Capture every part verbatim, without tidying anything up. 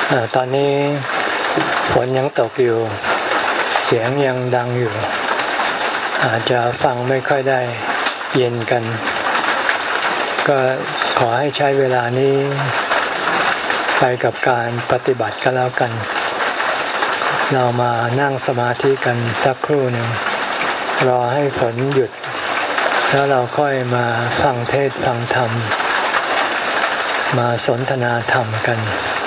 ตอนนี้ฝนยังตกอยู่เสียงยังดังอยู่อาจจะฟังไม่ค่อยได้เย็นกันก็ขอให้ใช้เวลานี้ไปกับการปฏิบัติก็แล้วกันเรามานั่งสมาธิกันสักครู่หนึ่งรอให้ฝนหยุดแล้วเราค่อยมาฟังเทศน์ฟังธรรมมาสนทนาธรรมกัน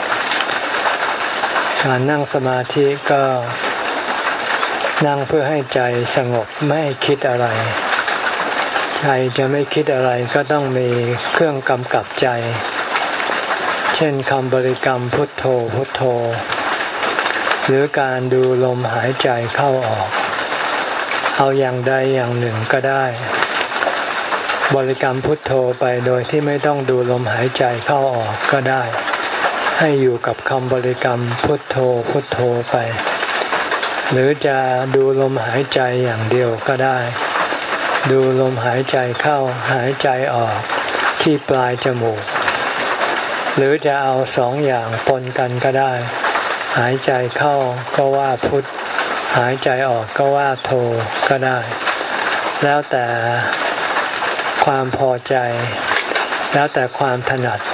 การนั่งสมาธิก็นั่งเพื่อให้ใจสงบไม่ให้คิดอะไรใจจะไม่คิดอะไรก็ต้องมีเครื่องกำกับใจเช่นคำบริกรรมพุทโธพุทโธหรือการดูลมหายใจเข้าออกเอาอย่างใดอย่างหนึ่งก็ได้บริกรรมพุทโธไปโดยที่ไม่ต้องดูลมหายใจเข้าออกก็ได้ให้อยู่กับคำบริกรรมพุทโธพุทโธไปหรือจะดูลมหายใจอย่างเดียวก็ได้ดูลมหายใจเข้าหายใจออกที่ปลายจมูกหรือจะเอาสองอย่างปนกันก็ได้หายใจเข้าก็ว่าพุทหายใจออกก็ว่าโธก็ได้แล้วแต่ความพอใจแล้วแต่ความถนัด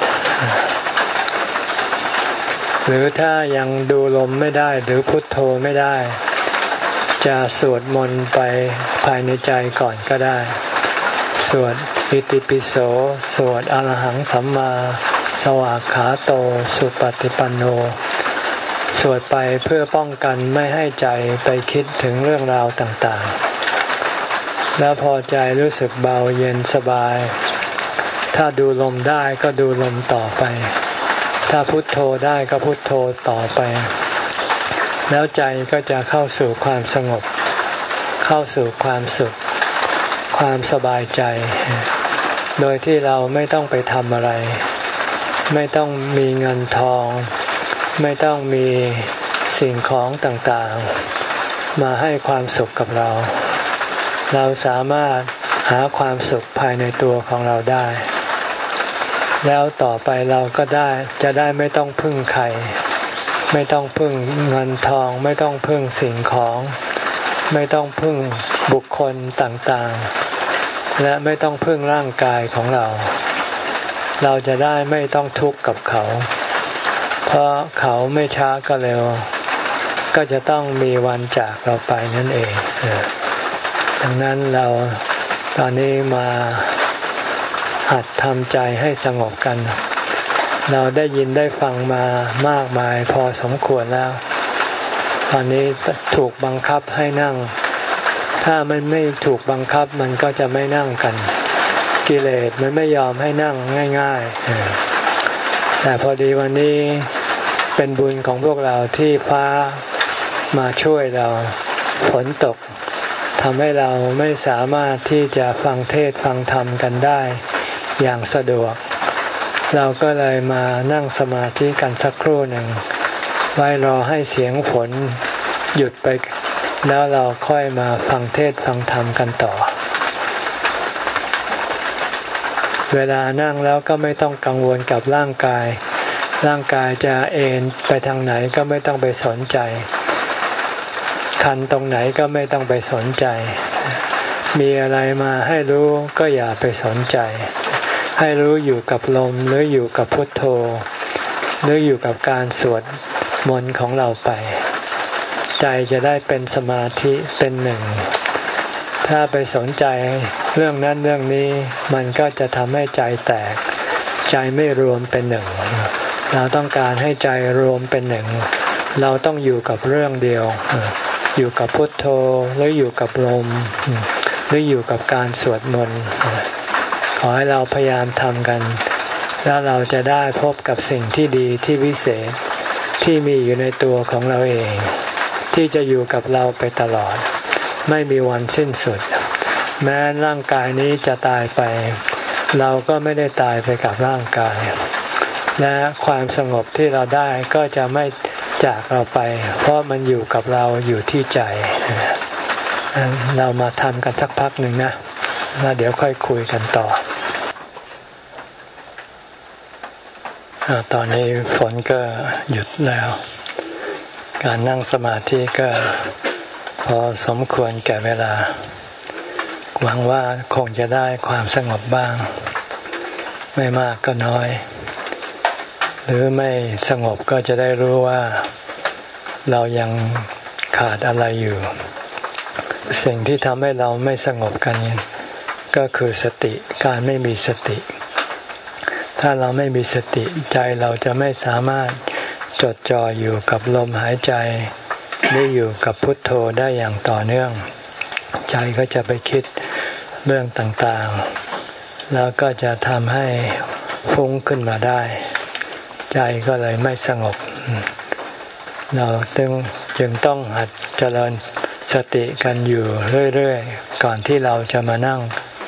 หรือถ้ายังดูลมไม่ได้หรือพุทโธไม่ได้จะสวดมนต์ไปภายในใจก่อนก็ได้สวดอิติปิโสสวดอรหังสัมมาสวากขาโตสุปฏิปันโนสวดไปเพื่อป้องกันไม่ให้ใจไปคิดถึงเรื่องราวต่างๆแล้วพอใจรู้สึกเบาเย็นสบายถ้าดูลมได้ก็ดูลมต่อไปถ้าพุทโธได้ก็พุทโธต่อไปแล้วใจก็จะเข้าสู่ความสงบเข้าสู่ความสุขความสบายใจโดยที่เราไม่ต้องไปทำอะไรไม่ต้องมีเงินทองไม่ต้องมีสิ่งของต่างๆมาให้ความสุขกับเราเราสามารถหาความสุขภายในตัวของเราได้แล้วต่อไปเราก็ได้จะได้ไม่ต้องพึ่งใครไม่ต้องพึ่งเงินทองไม่ต้องพึ่งสิ่งของไม่ต้องพึ่งบุคคลต่างๆและไม่ต้องพึ่งร่างกายของเราเราจะได้ไม่ต้องทุกข์กับเขาเพราะเขาไม่ช้าก็เร็วก็จะต้องมีวันจากเราไปนั่นเองดังนั้นเราตอนนี้มาหัดทำใจให้สงบกันเราได้ยินได้ฟังมามากมายพอสมควรแล้วตอนนี้ถูกบังคับให้นั่งถ้ามันไม่ถูกบังคับมันก็จะไม่นั่งกันกิเลสมันไม่ยอมให้นั่งง่ายๆแต่พอดีวันนี้เป็นบุญของพวกเราที่ฟ้ามาช่วยเราฝนตกทำให้เราไม่สามารถที่จะฟังเทศน์ฟังธรรมกันได้อย่างสะดวกเราก็เลยมานั่งสมาธิกันสักครู่หนึ่งไว้รอให้เสียงฝนหยุดไปแล้วเราค่อยมาฟังเทศน์ฟังธรรมกันต่อเวลานั่งแล้วก็ไม่ต้องกังวลกับร่างกายร่างกายจะเอนไปทางไหนก็ไม่ต้องไปสนใจคันตรงไหนก็ไม่ต้องไปสนใจมีอะไรมาให้รู้ก็อย่าไปสนใจให้รู้อยู่กับลมหรืออยู่กับพุทโธหรืออยู่กับการสวดมนต์ของเราไปใจจะได้เป็นสมาธิเป็นหนึ่งถ้าไปสนใจเรื่องนั้นเรื่องนี้มันก็จะทำให้ใจแตกใจไม่รวมเป็นหนึ่งเราต้องการให้ใจรวมเป็นหนึ่งเราต้องอยู่กับเรื่องเดียวอยู่กับพุทโธหรืออยู่กับลมหรืออยู่กับการสวดมนต์ขอให้เราพยายามทำกันแล้วเราจะได้พบกับสิ่งที่ดีที่วิเศษที่มีอยู่ในตัวของเราเองที่จะอยู่กับเราไปตลอดไม่มีวันสิ้นสุดแม้ร่างกายนี้จะตายไปเราก็ไม่ได้ตายไปกับร่างกายและความสงบที่เราได้ก็จะไม่จากเราไปเพราะมันอยู่กับเราอยู่ที่ใจเรามาทำกันสักพักหนึ่งนะแล้วเดี๋ยวค่อยคุยกันต่อตอนนี้ฝนก็หยุดแล้วการนั่งสมาธิก็พอสมควรแก่เวลาหวังว่าคงจะได้ความสงบบ้างไม่มากก็น้อยหรือไม่สงบก็จะได้รู้ว่าเรายังขาดอะไรอยู่สิ่งที่ทำให้เราไม่สงบกันก็คือสติการไม่มีสติถ้าเราไม่มีสติใจเราจะไม่สามารถจดจ่ออยู่กับลมหายใจหรืออยู่กับพุทโธได้อย่างต่อเนื่องใจก็จะไปคิดเรื่องต่างๆแล้วก็จะทำให้ฟุ้งขึ้นมาได้ใจก็เลยไม่สงบเราจึงจึงต้องหัดเจริญสติกันอยู่เรื่อยๆก่อนที่เราจะมานั่ง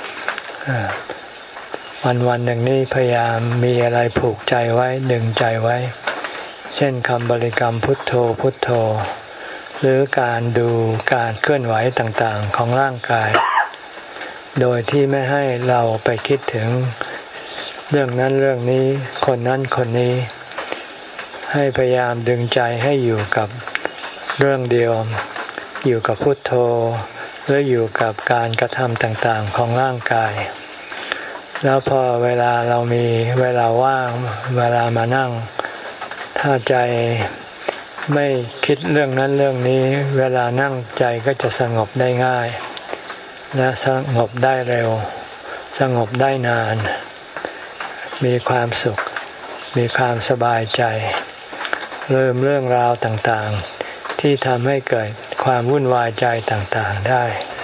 วันวันหนึ่งนี่พยายามมีอะไรผูกใจไว้ดึงใจไว้เช่นคำบริกรรมพุทโธพุทโธหรือการดูการเคลื่อนไหวต่างๆของร่างกายโดยที่ไม่ให้เราไปคิดถึงเรื่องนั้นเรื่องนี้คนนั้นคนนี้ให้พยายามดึงใจให้อยู่กับเรื่องเดียวอยู่กับพุทโธหรืออยู่กับการกระทำต่างๆของร่างกายแล้วพอเวลาเรามีเวลาว่างเวลามานั่งถ้าใจไม่คิดเรื่องนั้นเรื่องนี้เวลานั่งใจก็จะสงบได้ง่ายและสงบได้เร็วสงบได้นานมีความสุขมีความสบายใจลืมเรื่องราวต่างๆที่ทำให้เกิดความวุ่นวายใจต่างๆได้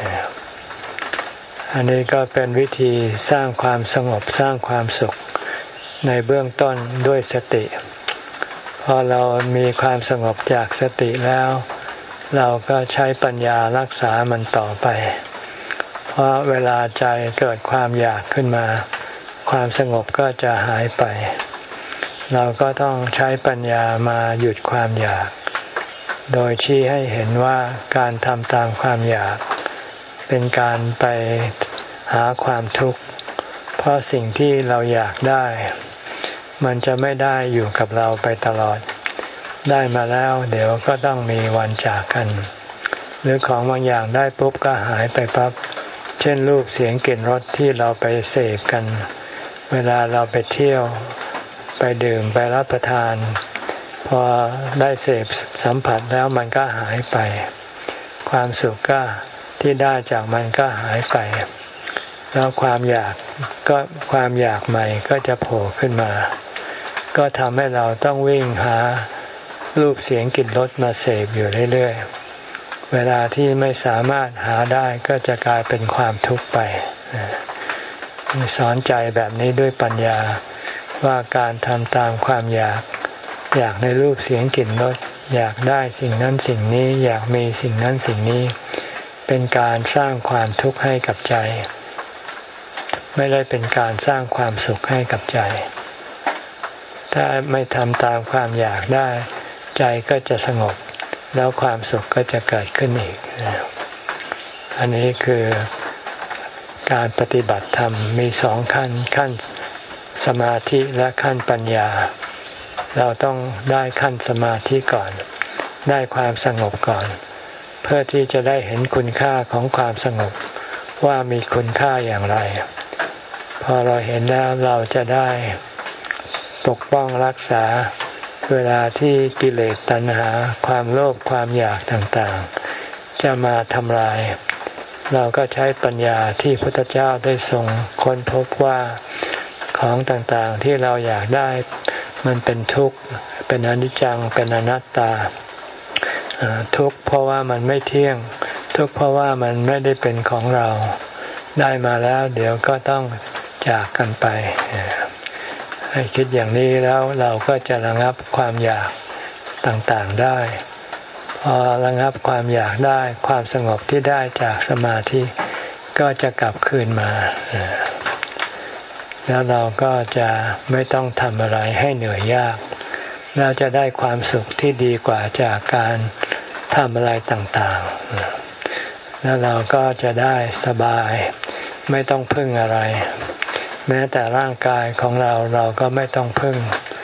อันนี้ก็เป็นวิธีสร้างความสงบสร้างความสุขในเบื้องต้นด้วยสติพอเรามีความสงบจากสติแล้วเราก็ใช้ปัญญารักษามันต่อไปเพราะเวลาใจเกิดความอยากขึ้นมาความสงบก็จะหายไปเราก็ต้องใช้ปัญญามาหยุดความอยากโดยชี้ให้เห็นว่าการทำตามความอยากเป็นการไปหาความทุกข์เพราะสิ่งที่เราอยากได้มันจะไม่ได้อยู่กับเราไปตลอดได้มาแล้วเดี๋ยวก็ต้องมีวันจากกันหรือของบางอย่างได้ปุ๊บก็หายไปปั๊บเช่นรูปเสียงกลิ่นรสที่เราไปเสพกันเวลาเราไปเที่ยวไปดื่มไปรับประทานพอได้เสพสัมผัสแล้วมันก็หายไปความสุขก็ที่ได้จากมันก็หายไปแล้วความอยากก็ความอยากใหม่ก็จะโผล่ขึ้นมาก็ทำให้เราต้องวิ่งหารูปเสียงกลิ่นรสมาเสพอยู่เรื่อยๆเวลาที่ไม่สามารถหาได้ก็จะกลายเป็นความทุกข์ไปสอนใจแบบนี้ด้วยปัญญาว่าการทำตามความอยากอยากในรูปเสียงกลิ่นรสอยากได้สิ่งนั้นสิ่งนี้อยากมีสิ่งนั้นสิ่งนี้เป็นการสร้างความทุกข์ให้กับใจไม่ได้เป็นการสร้างความสุขให้กับใจถ้าไม่ทำตามความอยากได้ใจก็จะสงบแล้วความสุขก็จะเกิดขึ้นอีกอันนี้คือการปฏิบัติธรรมมีสองขั้นขั้นสมาธิและขั้นปัญญาเราต้องได้ขั้นสมาธิก่อนได้ความสงบก่อนเพื่อที่จะได้เห็นคุณค่าของความสงบว่ามีคุณค่าอย่างไรพอเราเห็นแล้วเราจะได้ปกป้องรักษาเวลาที่กิเลสตัณหาความโลภความอยากต่างๆจะมาทำลายเราก็ใช้ปัญญาที่พระพุทธเจ้าได้ทรงค้นพบว่าของต่างๆที่เราอยากได้มันเป็นทุกข์เป็นอนิจจังเป็นอนัตตาทุกข์เพราะว่ามันไม่เที่ยงทุกข์เพราะว่ามันไม่ได้เป็นของเราได้มาแล้วเดี๋ยวก็ต้องจากกันไปให้คิดอย่างนี้แล้วเราก็จะระงับความอยากต่างๆได้พอระงับความอยากได้ความสงบที่ได้จากสมาธิก็จะกลับคืนมาแล้วเราก็จะไม่ต้องทำอะไรให้เหนื่อยยากเราจะได้ความสุขที่ดีกว่าจากการทำอะไรต่างๆแล้วเราก็จะได้สบายไม่ต้องพึ่งอะไรแม้แต่ร่างกายของเราเราก็ไม่ต้องพึ่ง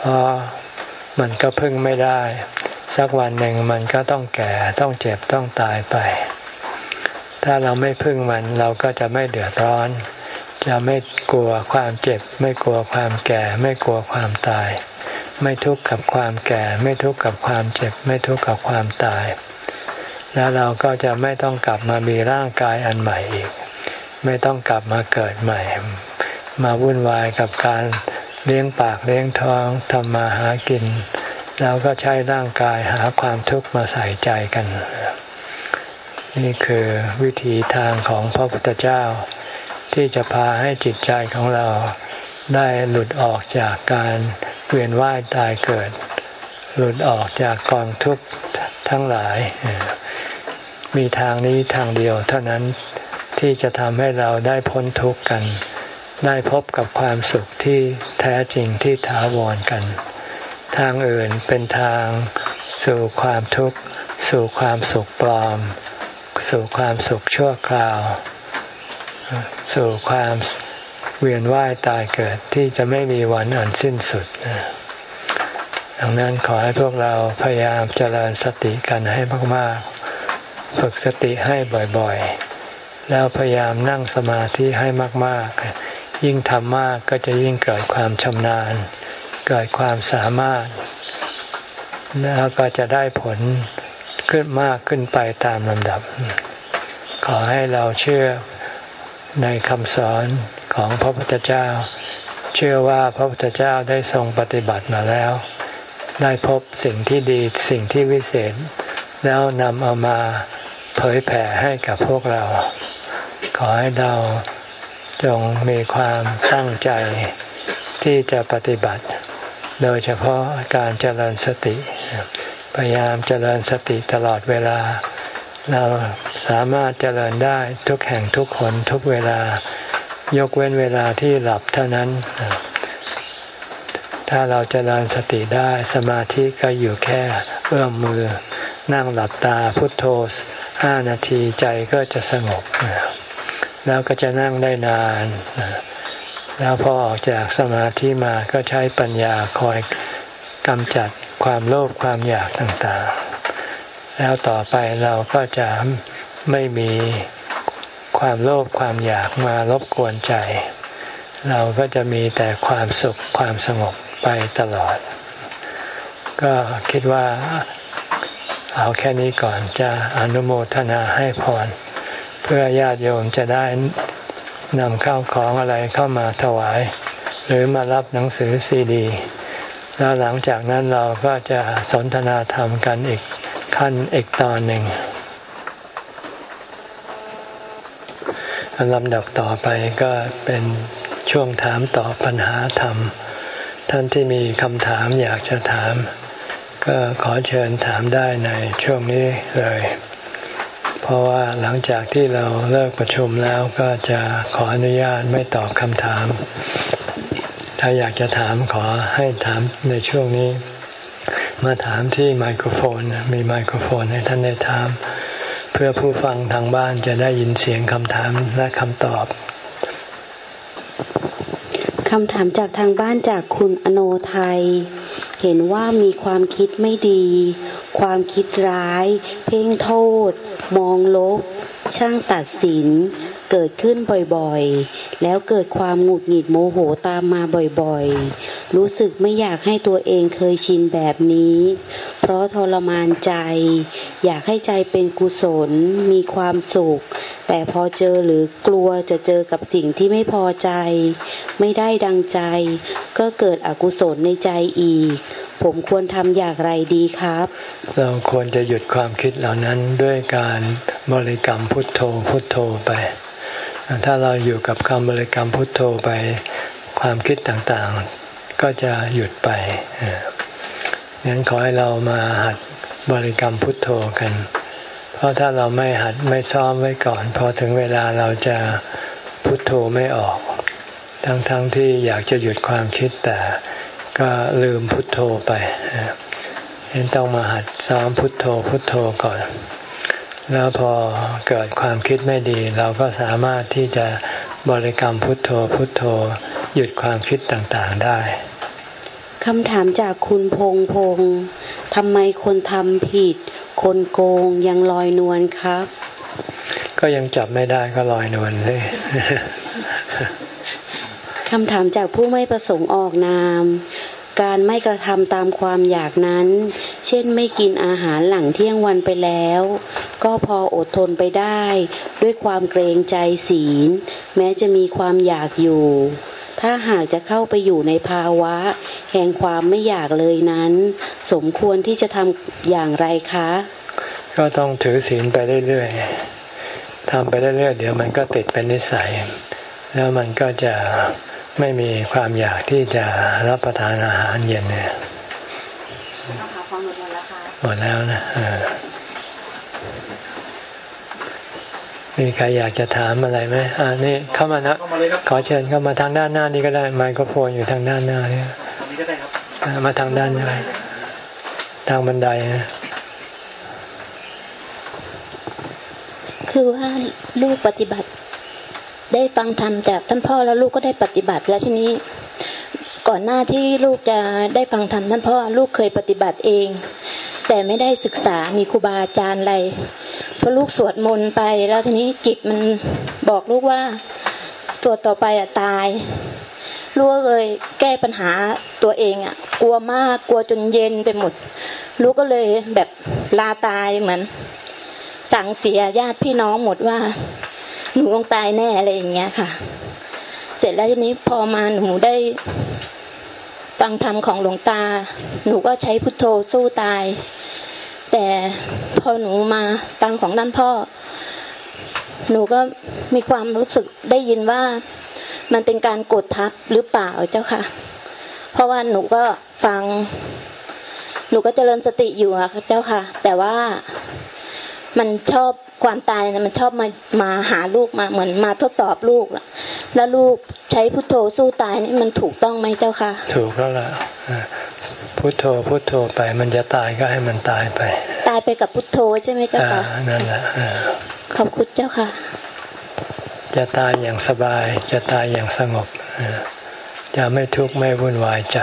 เพราะมันก็พึ่งไม่ได้สักวันหนึ่งมันก็ต้องแก่ต้องเจ็บต้องตายไปถ้าเราไม่พึ่งมันเราก็จะไม่เดือดร้อนจะไม่กลัวความเจ็บไม่กลัวความแก่ไม่กลัวความตายไม่ทุกข์กับความแก่ไม่ทุกข์กับความเจ็บไม่ทุกข์กับความตายแล้วเราก็จะไม่ต้องกลับมามีร่างกายอันใหม่อีกไม่ต้องกลับมาเกิดใหม่มาวุ่นวายกับการเลี้ยงปากเลี้ยงท้องทำมาหากินแล้วก็ใช้ร่างกายหาความทุกข์มาใส่ใจกันนี่คือวิถีทางของพระพุทธเจ้าที่จะพาให้จิตใจของเราได้หลุดออกจากการเวียนว่ายตายเกิดหลุดออกจากกองทุกข์ทั้งหลายมีทางนี้ทางเดียวเท่านั้นที่จะทำให้เราได้พ้นทุกข์กันได้พบกับความสุขที่แท้จริงที่ถาวรกันทางอื่นเป็นทางสู่ความทุกข์สู่ความสุขปลอมสู่ความสุขชั่วคราวสู่ความเวียนว่ายตายเกิดที่จะไม่มีวันอันสิ้นสุดดังนั้นขอให้พวกเราพยายามเจริญสติกันให้มากๆฝึกสติให้บ่อยๆแล้วพยายามนั่งสมาธิให้มากๆยิ่งทำมากก็จะยิ่งเกิดความชำนาญเกิดความสามารถแล้วก็จะได้ผลขึ้นมากขึ้นไปตามลำดับขอให้เราเชื่อในคำสอนของพระพุทธเจ้าเชื่อว่าพระพุทธเจ้าได้ทรงปฏิบัติมาแล้วได้พบสิ่งที่ดีสิ่งที่วิเศษแล้วนำเอามาเผยแผ่ให้กับพวกเราขอให้เราจงมีความตั้งใจที่จะปฏิบัติโดยเฉพาะการเจริญสติพยายามเจริญสติตลอดเวลาเราสามารถเจริญได้ทุกแห่งทุกคนทุกเวลายกเว้นเวลาที่หลับเท่านั้นถ้าเราเจริญสติได้สมาธิก็อยู่แค่เอื้อมมือนั่งหลับตาพุทโธห้านาทีใจก็จะสงบแล้วก็จะนั่งได้นานแล้วพอออกจากสมาธิมาก็ใช้ปัญญาคอยกำจัดความโลภความอยากต่างๆแล้วต่อไปเราก็จะไม่มีความโลภความอยากมารบกวนใจเราก็จะมีแต่ความสุขความสงบไปตลอดก็คิดว่าเอาแค่นี้ก่อนจะอนุโมทนาให้พรเพื่อญาติโยมจะได้นำข้าวของอะไรเข้ามาถวายหรือมารับหนังสือซีดีแล้วหลังจากนั้นเราก็จะสนทนาธรรมกันอีกขั้นอีกตอนหนึ่งลำดับต่อไปก็เป็นช่วงถามตอบปัญหาธรรมท่านที่มีคำถามอยากจะถามก็ขอเชิญถามได้ในช่วงนี้เลยเพราะว่าหลังจากที่เราเลิกประชุมแล้วก็จะขออนุญาตไม่ตอบคำถามถ้าอยากจะถามขอให้ถามในช่วงนี้มาถามที่ไมโครโฟนมีไมโครโฟนให้ท่านได้ถามเพื่อผู้ฟังทางบ้านจะได้ยินเสียงคำถามและคำตอบคำถามจากทางบ้านจากคุณอโนไทยเห็นว่ามีความคิดไม่ดีความคิดร้ายเพ่งโทษมองลบช่างตัดสินเกิดขึ้นบ่อยๆแล้วเกิดความหงุดหงิดโมโหตามมาบ่อยๆรู้สึกไม่อยากให้ตัวเองเคยชินแบบนี้เพราะทรมานใจอยากให้ใจเป็นกุศลมีความสุขแต่พอเจอหรือกลัวจะเจอกับสิ่งที่ไม่พอใจไม่ได้ดังใจก็เกิดอกุศลในใจอีกผมควรทำอย่างไรดีครับเราควรจะหยุดความคิดเหล่านั้นด้วยการบริกรรมพุทโธพุทโธไปถ้าเราอยู่กับคำบริกรรมพุทโธไปความคิดต่างๆก็จะหยุดไปงั้นขอให้เรามาหัดบริกรรมพุทโธกันเพราะถ้าเราไม่หัดไม่ซ้อมไว้ก่อนพอถึงเวลาเราจะพุทโธไม่ออกทั้งๆ ท, ที่อยากจะหยุดความคิดแต่ก็ลืมพุทโธไปฉะนั้นต้องมาหัดซ้อมพุทโธพุทโธก่อนแล้วพอเกิดความคิดไม่ดีเราก็สามารถที่จะบริกรรมพุทโธพุทโธหยุดความคิดต่างๆได้คำถามจากคุณพงพงทำไมคนทำผิดคนโกงยังลอยนวลครับก็ยังจับไม่ได้ก็ลอยนวลเลยคำถามจากผู้ไม่ประสงค์ออกนามการไม่กระทำตามความอยากนั้นเช่นไม่กินอาหารหลังเที่ยงวันไปแล้วก็พออดทนไปได้ด้วยความเกรงใจศีลแม้จะมีความอยากอยู่ถ้าหากจะเข้าไปอยู่ในภาวะแห่งความไม่อยากเลยนั้นสมควรที่จะทำอย่างไรคะก็ต้องถือศีลไปเรื่อยๆทำไปเรื่อยๆเดี๋ยวมันก็ติดเป็นนิสัยแล้วมันก็จะไม่มีความอยากที่จะรับประทานอาหารเย็นเนี่ยหมดแล้วนะมีใครอยากจะถามอะไรไหมอ่านี่เข้ามานะขอเชิญเข้ามาทางด้านหน้านี้ก็ได้ไมโครโฟนอยู่ทางด้านหน้านี่มาทางด้านนี้ทางบันไดนะคือว่าลูกปฏิบัติได้ฟังธรรมจากท่านพ่อแล้วลูกก็ได้ปฏิบัติแล้วทีนี้ก่อนหน้าที่ลูกจะได้ฟังธรรมท่านพ่อลูกเคยปฏิบัติเองแต่ไม่ได้ศึกษามีครูบาอาจารย์อะไรพอลูกสวดมนต์ไปแล้วทีนี้จิตมันบอกลูกว่าสวดต่อไปอะตายลูกก็เลยแก้ปัญหาตัวเองอะกลัวมากกลัวจนเย็นไปหมดลูกก็เลยแบบลาตายเหมือนสั่งเสียญาติพี่น้องหมดว่าหนูต้องตายแน่อะไรอย่างเงี้ยค่ะเสร็จแล้วทีนี้พอมาหนูได้ฟังธรรมของหลวงตาหนูก็ใช้พุทโธสู้ตายแต่พอหนูมาฟังของท่านพ่อหนูก็มีความรู้สึกได้ยินว่ามันเป็นการกดทับหรือเปล่าเจ้าค่ะเพราะว่าหนูก็ฟังหนูก็เจริญสติอยู่อะเจ้าค่ะแต่ว่ามันชอบความตายนะมันชอบมามาหาลูกมาเหมือนมาทดสอบลูกแล้วลูกใช้พุทโธสู้ตายนี่มันถูกต้องไหมเจ้าค่ะถูกแล้วล่ะพุทโธพุทโธไปมันจะตายก็ให้มันตายไปตายไปกับพุทโธใช่ไหมเจ้าค่ะนั่นแหละขอบคุณเจ้าค่ะจะตายอย่างสบายจะตายอย่างสงบจะไม่ทุกข์ไม่วุ่นวายใจ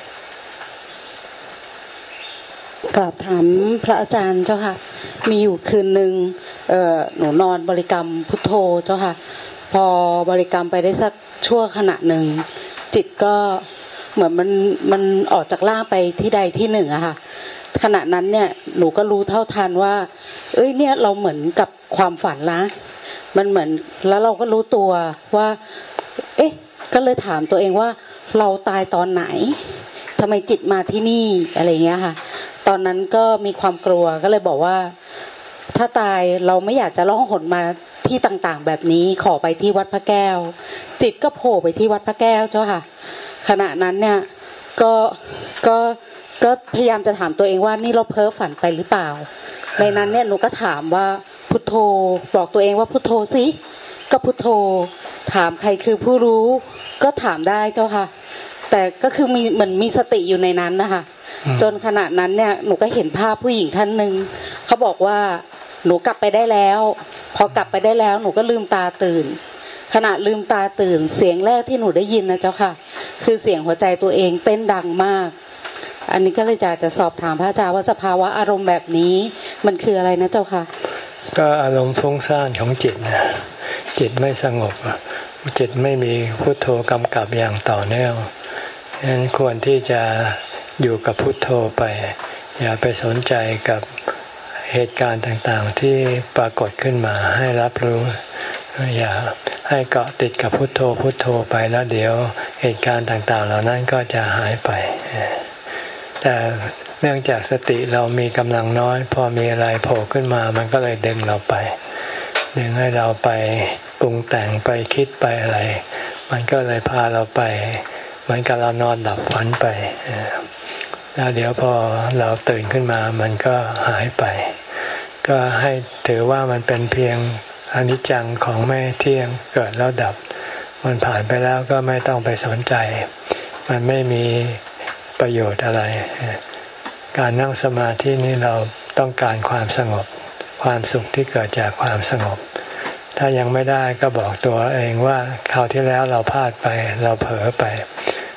กราบถามพระอาจารย์เจ้าค่ะมีอยู่คืนหนึ่งเอ่อหนูนอนบริกรรมพุทโธเจ้าค่ะพอบริกรรมไปได้สักชั่วขณะหนึ่งจิตก็เหมือนมันมันออกจากร่างไปที่ใดที่หนึ่งอะค่ะขณะนั้นเนี่ยหนูก็รู้เท่าทันว่าเอ้ยเนี่ยเราเหมือนกับความฝันละมันเหมือนแล้วเราก็รู้ตัวว่าเอ๊ะก็เลยถามตัวเองว่าเราตายตอนไหนทำไมจิตมาที่นี่อะไรเงี้ยค่ะตอนนั้นก็มีความกลัวก็เลยบอกว่าถ้าตายเราไม่อยากจะล่องหนมาที่ต่างๆแบบนี้ขอไปที่วัดพระแก้วจิตก็โผล่ไปที่วัดพระแก้วเจ้าค่ะขณะนั้นเนี่ยก็ก็ก็พยายามจะถามตัวเองว่านี่เราเพ้อฝันไปหรือเปล่าในนั้นเนี่ยหนูก็ถามว่าพุทโธบอกตัวเองว่าพุทโธสิก็พุทโธถามใครคือผู้รู้ก็ถามได้เจ้าค่ะแต่ก็คือมีเหมือนมีสติอยู่ในนั้นนะคะจนขณะนั้นเนี่ยหนูก็เห็นภาพผู้หญิงท่านหนึ่งเขาบอกว่าหนูกลับไปได้แล้วพอกลับไปได้แล้วหนูก็ลืมตาตื่นขณะลืมตาตื่นเสียงแรกที่หนูได้ยินนะเจ้าค่ะคือเสียงหัวใจตัวเองเต้นดังมากอันนี้ก็เลยจะจะสอบถามพระอาจารย์ว่าสภาวะอารมณ์แบบนี้มันคืออะไรนะเจ้าค่ะก็อารมณ์ฟุ้งซ่านของจิตนะจิตไม่สงบจิตไม่มีพุทโธกำกับอย่างต่อเนื่องฉะนั้นควรที่จะอยู่กับพุทโธไปอย่าไปสนใจกับเหตุการณ์ต่างๆที่ปรากฏขึ้นมาให้รับรู้อย่าให้เกาะติดกับพุทโธพุทโธไปแล้วเดี๋ยวเหตุการณ์ต่างๆเหล่านั้นก็จะหายไปแต่เนื่องจากสติเรามีกำลังน้อยพอมีอะไรโผล่ขึ้นมามันก็เลยดึงเราไปดึงให้เราไปปรุงแต่งไปคิดไปอะไรมันก็เลยพาเราไปเหมือนกับเรานอนหลับฝันไปแล้วเดี๋ยวพอเราตื่นขึ้นมามันก็หายไปก็ให้ถือว่ามันเป็นเพียงอนิจจังของไม่เที่ยงเกิดแล้วดับมันผ่านไปแล้วก็ไม่ต้องไปสนใจมันไม่มีประโยชน์อะไรการนั่งสมาธินี้เราต้องการความสงบความสุขที่เกิดจากความสงบถ้ายังไม่ได้ก็บอกตัวเองว่าคราวที่แล้วเราพลาดไปเราเผลอไป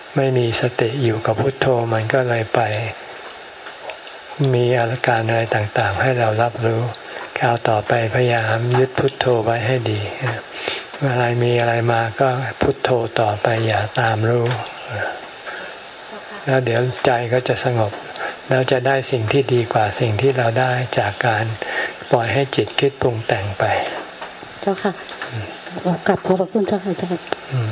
ไม่มีสติอยู่กับพุทโธมันก็เลยไปมีอาการอะไรต่างๆให้เรารับรู้คราวต่อไปพยายามยึดพุทโธไว้ให้ดีเมื่อไรมีอะไรมาก็พุทโธต่อไปอย่าตามรู้แล้วเดี๋ยวใจก็จะสงบแล้วจะได้สิ่งที่ดีกว่าสิ่งที่เราได้จากการปล่อยให้จิตคิดปรุงแต่งไปเจ้าค่ะกลับขอบพระคุณเจ้าค่ะอาจารย์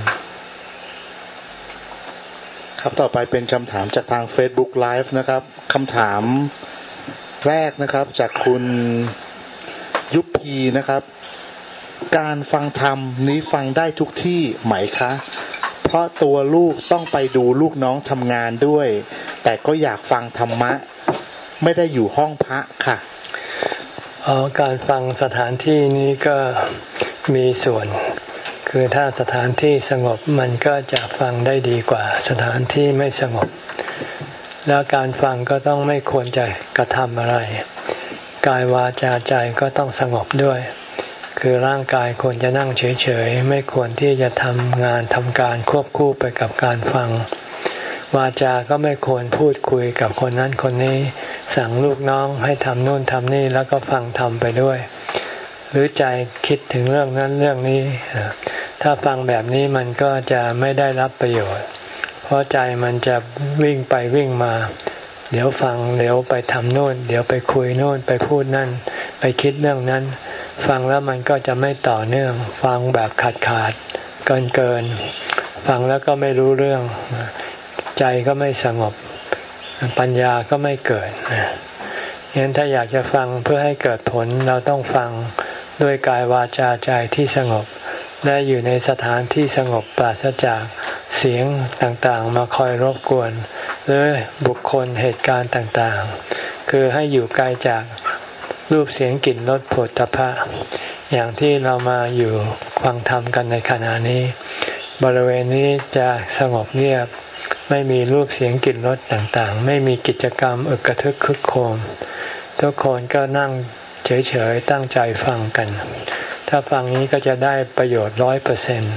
ครับต่อไปเป็นคำถามจากทาง Facebook Live นะครับคำถามแรกนะครับจากคุณยุพีนะครับการฟังธรรมนี้ฟังได้ทุกที่ไหมคะเพราะตัวลูกต้องไปดูลูกน้องทำงานด้วยแต่ก็อยากฟังธรรมะไม่ได้อยู่ห้องพระค่ะอ๋อการฟังสถานที่นี้ก็มีส่วนคือถ้าสถานที่สงบมันก็จะฟังได้ดีกว่าสถานที่ไม่สงบแล้วการฟังก็ต้องไม่ควรจะกระทำอะไรกายวาจาใจก็ต้องสงบด้วยคือร่างกายควรจะนั่งเฉยๆไม่ควรที่จะทำงานทำการควบคู่ไปกับการฟังวาจาก็ไม่ควรพูดคุยกับคนนั้นคนนี้สั่งลูกน้องให้ทำนู่นทำนี่แล้วก็ฟังทำไปด้วยหรือใจคิดถึงเรื่องนั้นเรื่องนี้ถ้าฟังแบบนี้มันก็จะไม่ได้รับประโยชน์เพราะใจมันจะวิ่งไปวิ่งมาเดี๋ยวฟังเดี๋ยวไปทำโน่นเดี๋ยวไปคุยโน่นไปพูดนั่นไปคิดเรื่องนั้นฟังแล้วมันก็จะไม่ต่อเนื่องฟังแบบขาดขาดเกินเกินฟังแล้วก็ไม่รู้เรื่องใจก็ไม่สงบปัญญาก็ไม่เกิดงั้นถ้าอยากจะฟังเพื่อให้เกิดผลเราต้องฟังด้วยกายวาจาใจที่สงบและอยู่ในสถานที่สงบปราศจากเสียงต่างๆมาคอยรบกวนหรือบุคคลเหตุการณ์ต่างๆคือให้อยู่ไกลจากรูปเสียงกลิ่นรสโผฏฐัพพะอย่างที่เรามาอยู่ฟังธรรมกันในขณะนี้บริเวณนี้จะสงบเงียบไม่มีรูปเสียงกลิ่นรสต่างๆไม่มีกิจกรรมอึกกระทึกคึกโครมทุกคนก็นั่งเฉยๆตั้งใจฟังกันถ้าฟังนี้ก็จะได้ประโยชน์ร้อยเปอร์เซ็นต์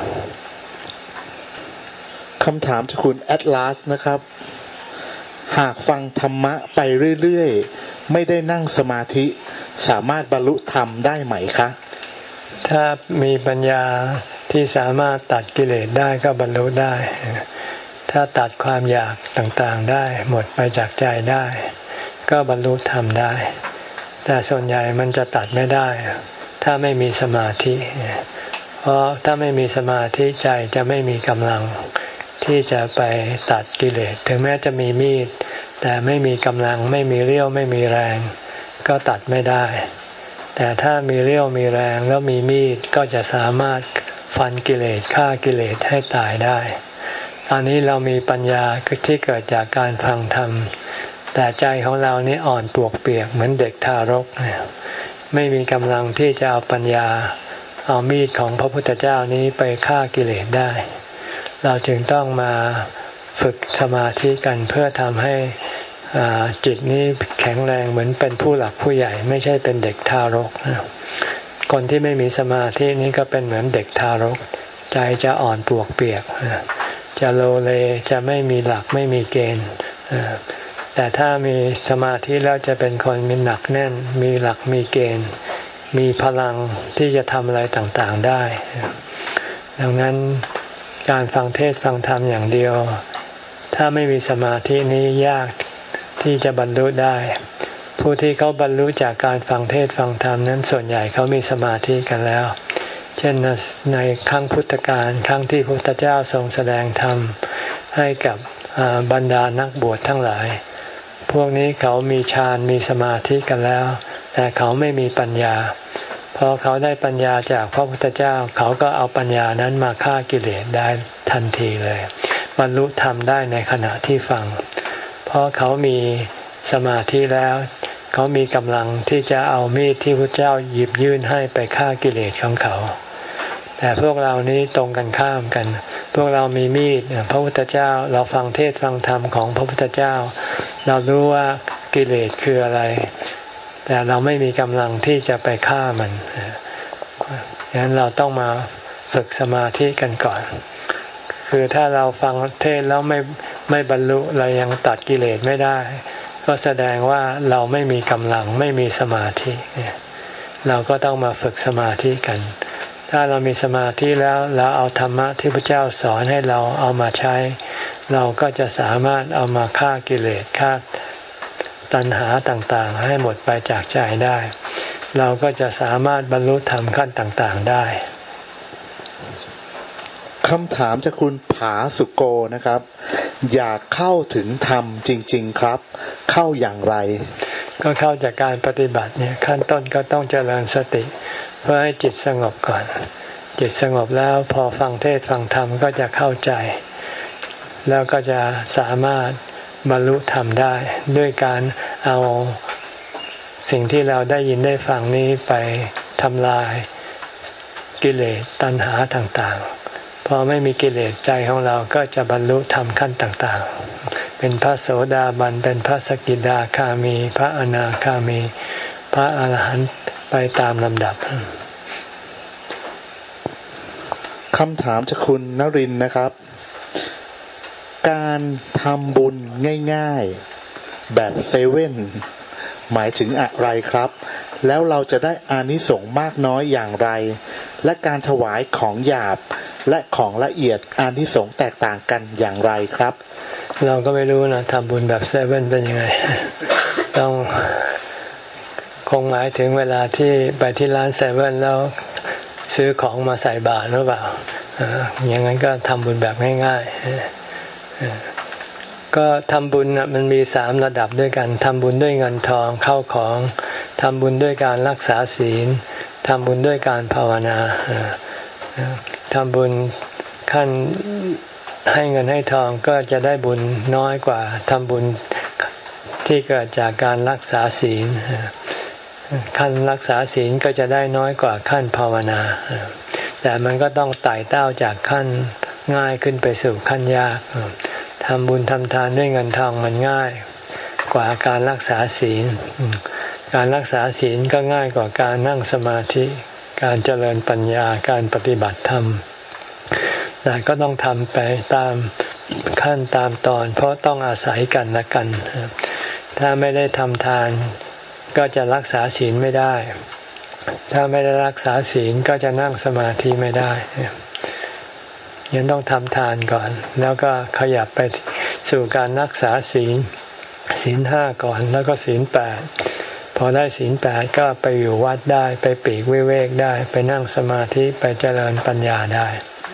คำถามจากคุณแอตลาสนะครับหากฟังธรรมะไปเรื่อยๆไม่ได้นั่งสมาธิสามารถบรรลุธรรมได้ไหมคะถ้ามีปัญญาที่สามารถตัดกิเลสได้ก็บรรลุได้ถ้าตัดความอยากต่างๆได้หมดไปจากใจได้ก็บรรลุธรรมได้แต่ส่วนใหญ่มันจะตัดไม่ได้ถ้าไม่มีสมาธิเพราะถ้าไม่มีสมาธิใจจะไม่มีกำลังที่จะไปตัดกิเลสถึงแม้จะมีมีดแต่ไม่มีกำลังไม่มีเรี่ยวไม่มีแรงก็ตัดไม่ได้แต่ถ้ามีเรี่ยวมีแรงแล้วมีมีดก็จะสามารถฟันกิเลสฆ่ากิเลสให้ตายได้ตอนนี้เรามีปัญญาที่เกิดจากการฟังธรรมแต่ใจของเรานี่อ่อนปวกเปียกเหมือนเด็กทารกไม่มีกำลังที่จะเอาปัญญาเอามีดของพระพุทธเจ้านี้ไปฆ่ากิเลสได้เราจึงต้องมาฝึกสมาธิกันเพื่อทำให้จิตนี้แข็งแรงเหมือนเป็นผู้หลักผู้ใหญ่ไม่ใช่เป็นเด็กทารกคนที่ไม่มีสมาธินี้ก็เป็นเหมือนเด็กทารกใจจะอ่อนปวกเปียกจะโลเลจะไม่มีหลักไม่มีเกณฑ์แต่ถ้ามีสมาธิแล้วจะเป็นคนมีหนักแน่นมีหลักมีเกณฑ์มีพลังที่จะทำอะไรต่างๆได้ดังนั้นการฟังเทศน์ฟังธรรมอย่างเดียวถ้าไม่มีสมาธินี้ยากที่จะบรรลุได้ผู้ที่เขาบรรลุจากการฟังเทศน์ฟังธรรมนั้นส่วนใหญ่เขามีสมาธิกันแล้วเช่นในครั้งพุทธกาลครั้งที่พระพุทธเจ้าทรงแสดงธรรมให้กับบรรดานักบวชทั้งหลายพวกนี้เขามีฌานมีสมาธิกันแล้วแต่เขาไม่มีปัญญาพอเขาได้ปัญญาจากพระพุทธเจ้าเขาก็เอาปัญญานั้นมาฆ่ากิเลสได้ทันทีเลยบรรลุธรรมได้ในขณะที่ฟังเพราะเขามีสมาธิแล้วเขามีกำลังที่จะเอามีดที่พระเจ้าหยิบยื่นให้ไปฆ่ากิเลสของเขาแต่พวกเรานี้ตรงกันข้ามกันพวกเรามีมีดพระพุทธเจ้าเราฟังเทศฟังธรรมของพระพุทธเจ้าเรารู้ว่ากิเลสคืออะไรแต่เราไม่มีกำลังที่จะไปฆ่ามันดังนั้นเราต้องมาฝึกสมาธิกันก่อนคคือถ้าเราฟังเทศแล้วไม่ไม่บรรลุเรายังตัดกิเลสไม่ได้ก็แสดงว่าเราไม่มีกำลังไม่มีสมาธิเราก็ต้องมาฝึกสมาธิกันถ้าเรามีสมาธิแล้วเราเอาธรรมะที่พระเจ้าสอนให้เราเอามาใช้เราก็จะสามารถเอามาฆ่ากิเลสฆ่าตัณหาต่างๆให้หมดไปจากใจได้เราก็จะสามารถบรรลุธรรมขั้นต่างๆได้คำถามจากคุณผาสุโกนะครับอยากเข้าถึงธรรมจริงๆครับเข้าอย่างไรก็เข้าจากการปฏิบัติเนี่ยขั้นต้นก็ต้องเจริญสติเพื่อให้จิตสงบก่อนจิตสงบแล้วพอฟังเทศฟังธรรมก็จะเข้าใจแล้วก็จะสามารถบรรลุธรรมได้ด้วยการเอาสิ่งที่เราได้ยินได้ฟังนี้ไปทำลายกิเลสตัณหาต่างๆพอไม่มีกิเลสใจของเราก็จะบรรลุธรรมขั้นต่างๆเป็นพระโสดาบันเป็นพระสกิทาคามีพระอนาคามีพระอรหันต์ไปตามลำดับคำถามจากคุณนรินทร์นะครับการทำบุญง่ายๆแบบเซเว่นหมายถึงอะไรครับแล้วเราจะได้อานิสงส์มากน้อยอย่างไรและการถวายของหยาบและของละเอียดอานิสงส์แตกต่างกันอย่างไรครับเราก็ไม่รู้นะทำบุญแบบเซเว่นเป็นยังไง ต้องคงหมายถึงเวลาที่ไปที่ร้านเซเว่นแล้วซื้อของมาใส่บาตรหรือเปล่าอย่างนั้นก็ทำบุญแบบง่ายๆก็ทำบุญนะมันมีสามระดับด้วยกันทำบุญด้วยเงินทองเข้าของทำบุญด้วยการรักษาศีลทำบุญด้วยการภาวนาทำบุญขั้นให้เงินให้ทองก็จะได้บุญน้อยกว่าทำบุญที่เกิดจากการรักษาศีลขั้นรักษาศีลก็จะได้น้อยกว่าขั้นภาวนาแต่มันก็ต้องไต่เต้าจากขั้นง่ายขึ้นไปสู่ขั้นยากทำบุญทำทานด้วยเงินทองมันง่ายกว่าการรักษาศีลการรักษาศีลก็ง่ายกว่าการนั่งสมาธิการเจริญปัญญาการปฏิบัติธรรมแต่ก็ต้องทำไปตามขั้นตามตอนเพราะต้องอาศัยกันและกันถ้าไม่ได้ทำทานก็จะรักษาศีลไม่ได้ถ้าไม่ได้รักษาศีลก็จะนั่งสมาธิไม่ได้ยังต้องทำทานก่อนแล้วก็ขยับไปสู่การรักษาศีลศีลห้าก่อนแล้วก็ศีลแปดพอได้ศีลแปดก็ไปอยู่วัดได้ไปปีกวิเวกได้ไปนั่งสมาธิไปเจริญปัญญาได้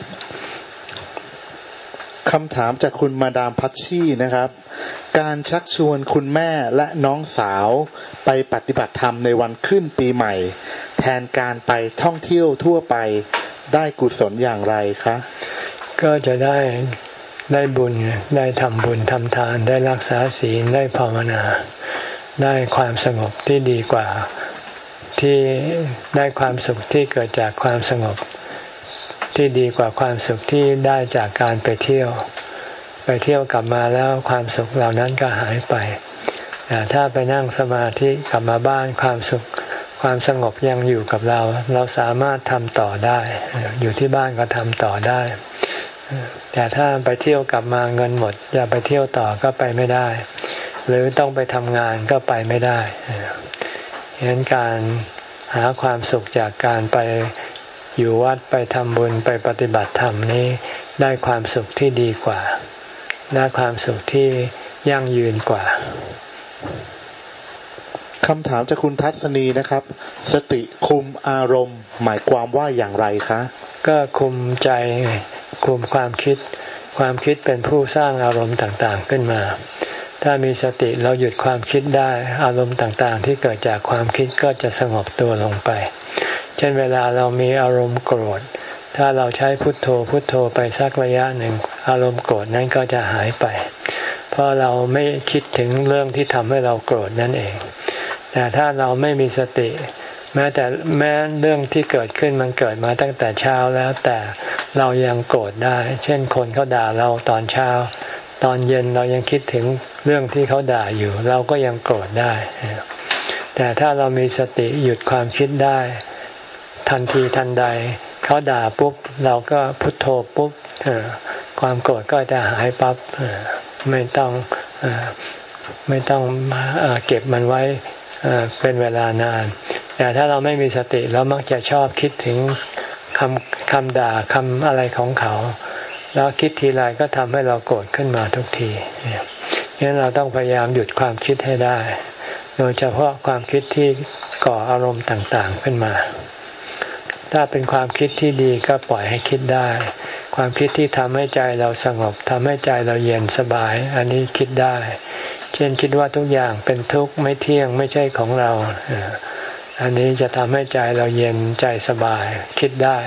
คำถามจากคุณมาดามพัชชี่นะครับการชักชวนคุณแม่และน้องสาวไปปฏิบัติธรรมในวันขึ้นปีใหม่แทนการไปท่องเที่ยวทั่วไปได้กุศลอย่างไรคะก็จะได้ได้บุญได้ทำบุญทำทานได้รักษาศีลได้ภาวนาได้ความสงบที่ดีกว่าที่ได้ความสุขที่เกิดจากความสงบที่ดีกว่าความสุขที่ได้จากการไปเที่ยวไปเที่ยวกลับมาแล้วความสุขเหล่านั้นก็หายไปแต่ถ้าไปนั่งสมาธิกลับมาบ้านความสุขความสงบยังอยู่กับเราเราสามารถทำต่อได้อยู่ที่บ้านก็ทำต่อได้แต่ถ้าไปเที่ยวกลับมาเงินหมดอย่าไปเที่ยวต่อก็ไปไม่ได้หรือต้องไปทำงานก็ไปไม่ได้ฉะนั้นการหาความสุขจากการไปอยู่วัดไปทำบุญไปปฏิบัติธรรมนี้ได้ความสุขที่ดีกว่าได้ความสุขที่ยั่งยืนกว่าคำถามจากคุณทัศนีนะครับสติคุมอารมณ์หมายความว่าอย่างไรคะก็คุมใจคุมความคิดความคิดเป็นผู้สร้างอารมณ์ต่างๆขึ้นมาถ้ามีสติเราหยุดความคิดได้อารมณ์ต่างๆที่เกิดจากความคิดก็จะสงบตัวลงไปเช่นเวลาเรามีอารมณ์โกรธถ้าเราใช้พุทโธพุทโธไปสักระยะหนึ่งอารมณ์โกรธนั้นก็จะหายไปเพราะเราไม่คิดถึงเรื่องที่ทำให้เราโกรธนั่นเองแต่ถ้าเราไม่มีสติแม้แต่แม้เรื่องที่เกิดขึ้นมันเกิดมาตั้งแต่เช้าแล้วแต่เรายังโกรธได้เช่นคนเขาด่าเราตอนเช้าตอนเย็นเรายังคิดถึงเรื่องที่เขาด่าอยู่เราก็ยังโกรธได้แต่ถ้าเรามีสติหยุดความคิดได้ทันทีทันใดเขาด่าปุ๊บเราก็พุทโธปุ๊บความโกรธก็จะหายปั๊บไม่ต้องไม่ต้องเก็บมันไว้เป็นเวลานานแต่ถ้าเราไม่มีสติเรามักจะชอบคิดถึงคำคำด่าคำอะไรของเขาแล้วคิดทีไรก็ทำให้เราโกรธขึ้นมาทุกทีงั้นเราต้องพยายามหยุดความคิดให้ได้โดยเฉพาะความคิดที่ก่ออารมณ์ต่างๆขึ้นมาถ้าเป็นความคิดที่ดีก็ปล่อยให้คิดได้ความคิดที่ทำให้ใจเราสงบทำให้ใจเราเย็นสบายอันนี้คิดได้เช่นคิดว่าทุกอย่างเป็นทุกข์ไม่เที่ยงไม่ใช่ของเราอันนี้จะทำให้ใจเราเย็นใจสบายคิดได้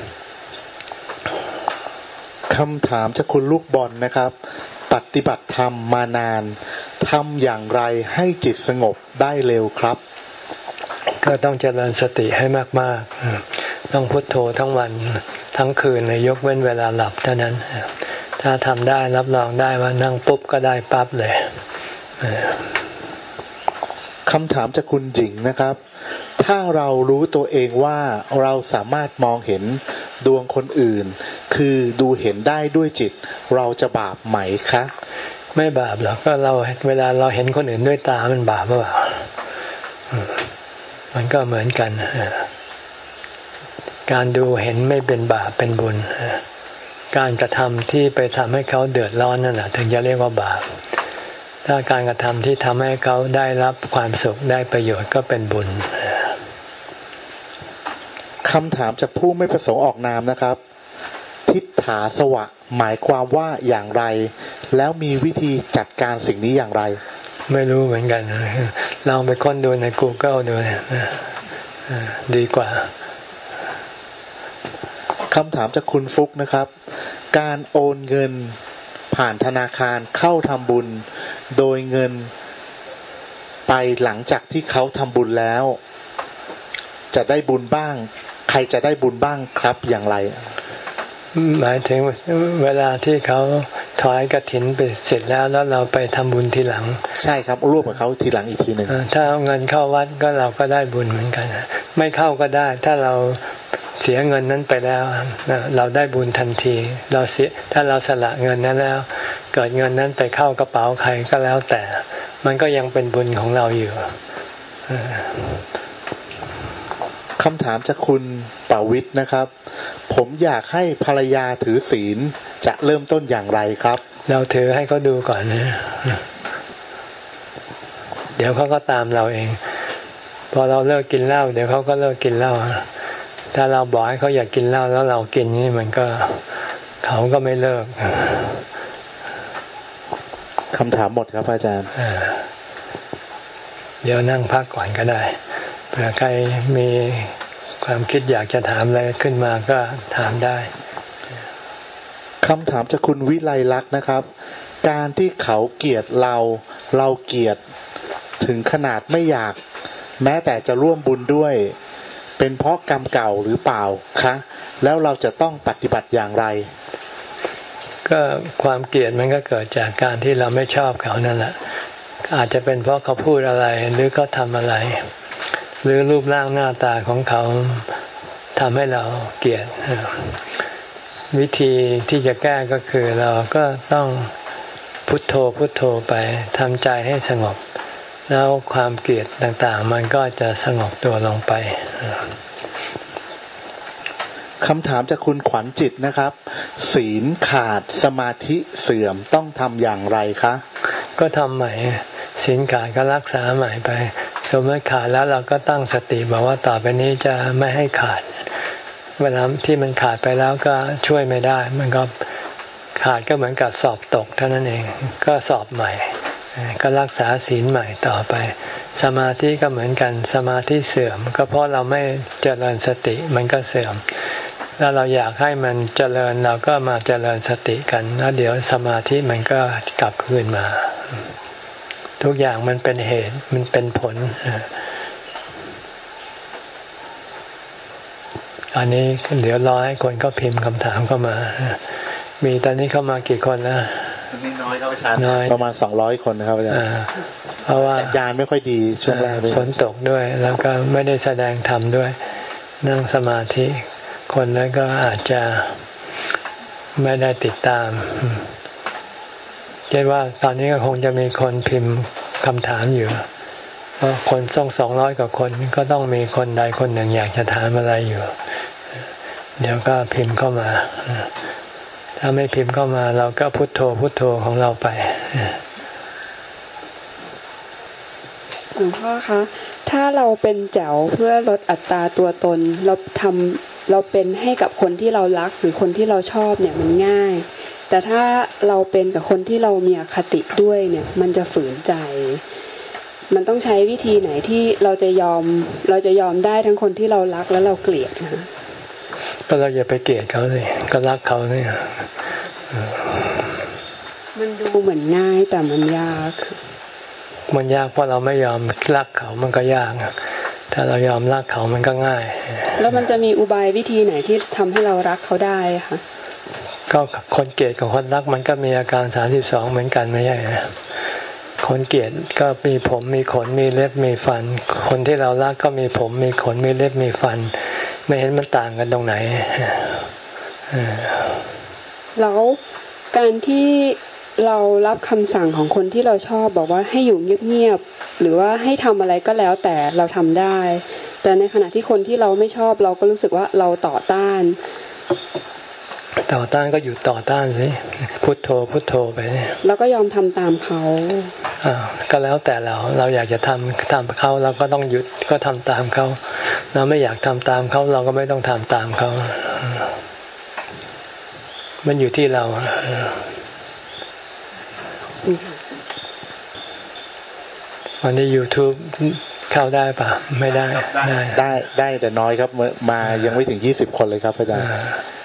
คำถามจากคุณลูกบอลนะครับปฏิบัติธรรมมานานทำอย่างไรให้จิตสงบได้เร็วครับก็ต้องเจริญสติให้มากๆต้องพุทโธทั้งวันทั้งคืนเลยยกเว้นเวลาหลับเท่านั้นถ้าทำได้รับรองได้ว่านั่งปุ๊บก็ได้ปั๊บเลยคำถามจากคุณหญิงนะครับถ้าเรารู้ตัวเองว่าเราสามารถมองเห็นดวงคนอื่นคือดูเห็นได้ด้วยจิตเราจะบาปไหมคะไม่บาปหรอกก็เราเวลาเราเห็นคนอื่นด้วยตามันบาปหรือเปล่ามันก็เหมือนกันการดูเห็นไม่เป็นบาปเป็นบุญการกระทำที่ไปทำให้เขาเดือดร้อนนั่นแหละถึงจะเรียกว่าบาปถ้าการกระทำที่ทำให้เขาได้รับความสุขได้ประโยชน์ก็เป็นบุญคำถามจากผู้ไม่ประสงค์ออกนามนะครับทิฏฐาสวะหมายความว่าอย่างไรแล้วมีวิธีจัดการสิ่งนี้อย่างไรไม่รู้เหมือนกันลองไปค้นดูใน Google ดูดีกว่าคำถามจากคุณฟุกนะครับการโอนเงินผ่านธนาคารเข้าทำบุญโดยเงินไปหลังจากที่เขาทำบุญแล้วจะได้บุญบ้างใครจะได้บุญบ้างครับอย่างไรหมายถึงเวลาที่เขาถวายกฐินไปเสร็จแล้วแล้วเราไปทำบุญทีหลังใช่ครับร่วมกับเขาทีหลังอีกทีหนึ่งถ้าเอาเงินเข้าวัดก็เราก็ได้บุญเหมือนกันไม่เข้าก็ได้ถ้าเราเสียเงินนั้นไปแล้วเราได้บุญทันทีเราเสียถ้าเราสละเงินนั้นแล้วเกิดเงินนั้นไปเข้ากระเป๋าใครก็แล้วแต่มันก็ยังเป็นบุญของเราอยู่คำถามจากคุณปวิทย์นะครับผมอยากให้ภรรยาถือศีลจะเริ่มต้นอย่างไรครับเราถือให้เขาดูก่อนนะเดี๋ยวเขาก็ตามเราเองพอเราเลิกกินเหล้าเดี๋ยวเขาก็เลิกกินเหล้าถ้าเราบอกให้เขาอยากกินเหล้าแล้วเรากินนี่มันก็เขาก็ไม่เลิกคำถามหมดครับอาจารย์เดี๋ยวนั่งพักก่อนก็ได้เผื่อใครมีความคิดอยากจะถามอะไรขึ้นมาก็ถามได้คำถามจากคุณวิไลลักษณ์นะครับการที่เขาเกลียดเราเราเกลียดถึงขนาดไม่อยากแม้แต่จะร่วมบุญด้วยเป็นเพราะกรรมเก่าหรือเปล่าคะแล้วเราจะต้องปฏิบัติอย่างไรก็ความเกลียดมันก็เกิดจากการที่เราไม่ชอบเขานั่นแหละอาจจะเป็นเพราะเขาพูดอะไรหรือเขาทำอะไรหรือรูปร่างหน้าตาของเขาทำให้เราเกลียดวิธีที่จะแก้ก็คือเราก็ต้องพุทโธพุทโธไปทำใจให้สงบแล้วความเกลียดต่างๆมันก็จะสงบตัวลงไปคำถามจากคุณขวัญจิตนะครับศีลขาดสมาธิเสื่อมต้องทำอย่างไรคะก็ทำใหม่ศีลขาดก็รักษาใหม่ไปสมมติขาดแล้วเราก็ตั้งสติบอกว่าต่อไปนี้จะไม่ให้ขาดเวลาที่มันขาดไปแล้วก็ช่วยไม่ได้มันก็ขาดก็เหมือนกับสอบตกเท่านั้นเองก็สอบใหม่ก็รักษาศีลใหม่ต่อไปสมาธิก็เหมือนกันสมาธิเสื่อมก็เพราะเราไม่เจริญสติมันก็เสื่อมแล้วเราอยากให้มันเจริญเราก็มาเจริญสติกันแล้วเดี๋ยวสมาธิมันก็กลับคืนมาทุกอย่างมันเป็นเหตุมันเป็นผลอันนี้เดี๋ยวรอให้คนก็พิมพ์คำถามเข้ามามีตอนนี้เข้ามากี่คนแล้วไม่น้อยครับอาจารย์ประมาณสองร้อยคนนะครับอาจารย์เพราะว่าอาจารย์ไม่ค่อยดีช่วงแรกฝนตกด้วยแล้วก็ไม่ได้แสดงธรรมด้วยนั่งสมาธิคนแล้วก็อาจจะไม่ได้ติดตามเช่นว่าตอนนี้ก็คงจะมีคนพิมพ์คำถามอยู่เพราะคนส่งสองร้อยกว่าคนก็ต้องมีคนใดคนหนึ่งอยากจะถามอะไรอยู่เดี๋ยวก็พิมพ์เข้ามาถ้าไม่พิมพ์เข้ามาเราก็พุทโธพุทโธของเราไปหลวงพ่อคะถ้าเราเป็นแจ๋วเพื่อลดอัตราตัวตนเราทำเราเป็นให้กับคนที่เรารักหรือคนที่เราชอบเนี่ยมันง่ายแต่ถ้าเราเป็นกับคนที่เรามีอคติด้วยเนี่ยมันจะฝืนใจมันต้องใช้วิธีไหนที่เราจะยอมเราจะยอมได้ทั้งคนที่เรารักและเราเกลียดนะก็เราอย่าไปเกลียดเขาเลยก็รักเขาเนี่ยมันดูเหมือนง่ายแต่มันยากมันยากเพราะเราไม่ยอมรักเขามันก็ยากถ้าเรายอมรักเขามันก็ง่ายแล้วมันจะมีอุบายวิธีไหนที่ทำให้เรารักเขาได้คะก็คนเกลียดกับคนรักมันก็มีอาการสามสิบสองเหมือนกันไม่ใช่ไหมคนเกลียดก็มีผมมีขนมีเล็บมีฟันคนที่เรารักก็มีผมมีขนมีเล็บมีฟันไม่เห็นมันต่างกันตรงไหนแล้วการที่เรารับคำสั่งของคนที่เราชอบบอกว่าให้อยู่เงียบๆหรือว่าให้ทำอะไรก็แล้วแต่เราทำได้แต่ในขณะที่คนที่เราไม่ชอบเราก็รู้สึกว่าเราต่อต้านต่อต้านก็หยุดต่อต้านสิพุทโธพุทโธไปแล้วก็ยอมทำตามเขาอ่าก็แล้วแต่เราเราอยากจะทำตามเขาเราก็ต้องหยุดก็ทำตามเขาเราไม่อยากทำตามเขาเราก็ไม่ต้องทำตามเขามันอยู่ที่เราวันนี้ YouTube เข้าได้ปะไม่ได้ได้ได้ได้แต่น้อยครับมายังไม่ถึงยี่สิบคนเลยครับอาจารย์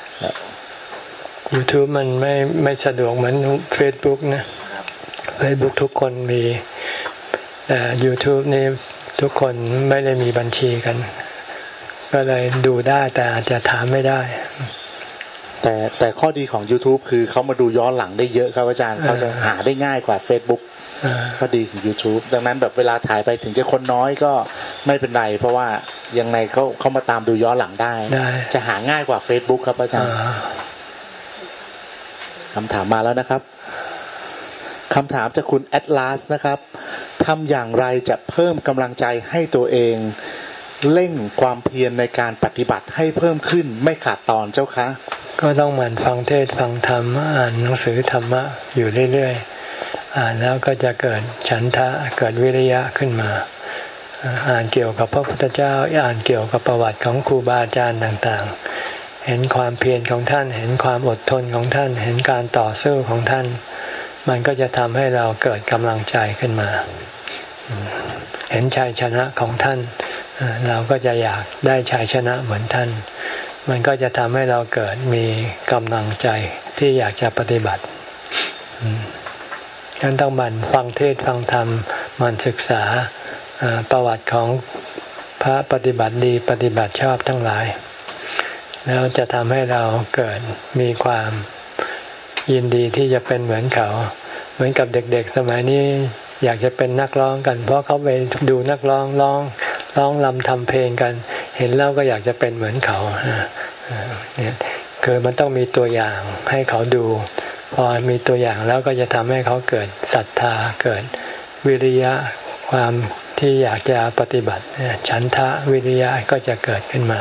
YouTube มันไม่ไม่สะดวกเหมือน Facebook นะ Facebook ทุกคนมีแต่ YouTube นี่ทุกคนไม่ได้มีบัญชีกันก็เลยดูได้แต่อาจจะถามไม่ได้แต่แต่ข้อดีของ YouTube คือเขามาดูย้อนหลังได้เยอะครับอาจารย์เขาจะหาได้ง่ายกว่า Facebook ข้อดีของ YouTube ดังนั้นแบบเวลาถ่ายไปถึงจะคนน้อยก็ไม่เป็นไรเพราะว่ายังไงเขาเขามาตามดูย้อนหลังได้จะหาง่ายกว่า Facebook ครับอาจารย์คำถามมาแล้วนะครับคำถามจากคุณแอตลาสนะครับทำอย่างไรจะเพิ่มกำลังใจให้ตัวเองเร่งความเพียรในการปฏิบัติให้เพิ่มขึ้นไม่ขาดตอนเจ้าคะก็ต้องหมั่นฟังเทศฟังธรรมอ่านหนังสือธรรมะอยู่เรื่อยๆอ่านแล้วก็จะเกิดฉันทะเกิดวิริยะขึ้นมาอ่านเกี่ยวกับพระพุทธเจ้าอ่านเกี่ยวกับประวัติของครูบาอาจารย์ต่างๆเห็นความเพียรของท่านเห็นความอดทนของท่านเห็นการต่อสู้ของท่านมันก็จะทำให้เราเกิดกำลังใจขึ้นมาเห็นชัยชนะของท่านเราก็จะอยากได้ชัยชนะเหมือนท่านมันก็จะทำให้เราเกิดมีกำลังใจที่อยากจะปฏิบัติฉะนั้นต้องหมั่นฟังเทศฟังธรรมหมั่นศึกษาประวัติของพระปฏิบัติดีปฏิบัติชอบทั้งหลายแล้วจะทำให้เราเกิดมีความยินดีที่จะเป็นเหมือนเขาเหมือนกับเด็กๆสมัยนี้อยากจะเป็นนักร้องกันเพราะเขาไปดูนักร้องร้องร้องรำทำเพลงกันเห็นแล้วก็อยากจะเป็นเหมือนเขาเนี่ยคือมันต้องมีตัวอย่างให้เขาดูพอมีตัวอย่างแล้วก็จะทำให้เขาเกิดศรัทธาเกิดวิริยะความที่อยากจะปฏิบัติฉันทะวิริยะก็จะเกิดขึ้นมา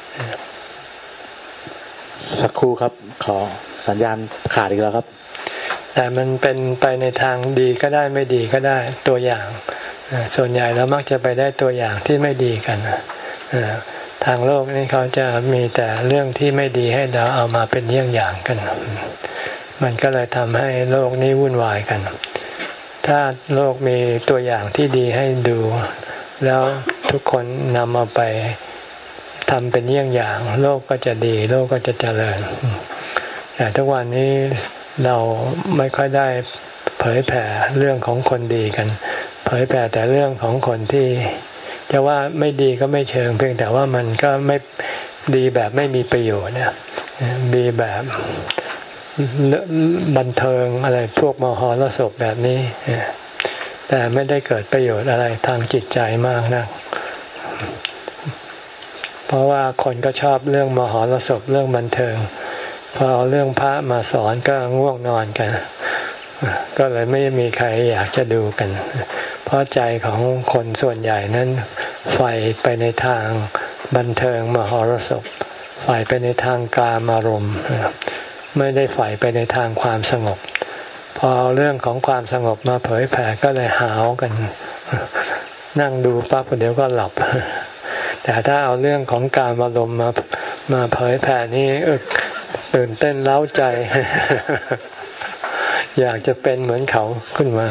สักครู่ครับขอสัญญาณขาดอีกแล้วครับแต่มันเป็นไปในทางดีก็ได้ไม่ดีก็ได้ตัวอย่างส่วนใหญ่เรามักจะไปได้ตัวอย่างที่ไม่ดีกันทางโลกนี่เขาจะมีแต่เรื่องที่ไม่ดีให้เราเอามาเป็นเยี่ยงอย่างกันมันก็เลยทำให้โลกนี้วุ่นวายกันถ้าโลกมีตัวอย่างที่ดีให้ดูแล้วทุกคนนำเอาไปทำเป็นเยี่ยงอย่างโลกก็จะดีโลกก็จะเจริญแต่ทุกวันนี้เราไม่ค่อยได้เผยแผ่เรื่องของคนดีกันเผยแผ่แต่เรื่องของคนที่จะว่าไม่ดีก็ไม่เชิงเพียงแต่ว่ามันก็ไม่ดีแบบไม่มีประโยชน์นะดีแบบบันเทิงอะไรพวกมหรสพแบบนี้แต่ไม่ได้เกิดประโยชน์อะไรทางจิตใจมากนะเพราะว่าคนก็ชอบเรื่องมหรสพเรื่องบันเทิงพอเอาเรื่องพระมาสอนก็ง่วงนอนกันก็เลยไม่มีใครอยากจะดูกันเพราะใจของคนส่วนใหญ่นั้นใฝ่ไปในทางบันเทิงมหรสพใฝ่ไปในทางกามอารมณ์ไม่ได้ใฝ่ไปในทางความสงบพอเรื่องของความสงบมาเผยแผ่ก็เลยหาวกันนั่งดูปั๊บเดี๋ยวก็หลับแต่ถ้าเอาเรื่องของกามอารมณ์มามาเผยแผ่นี่ตื่นเต้นเร้าใจ อยากจะเป็นเหมือนเขาขึ้นมา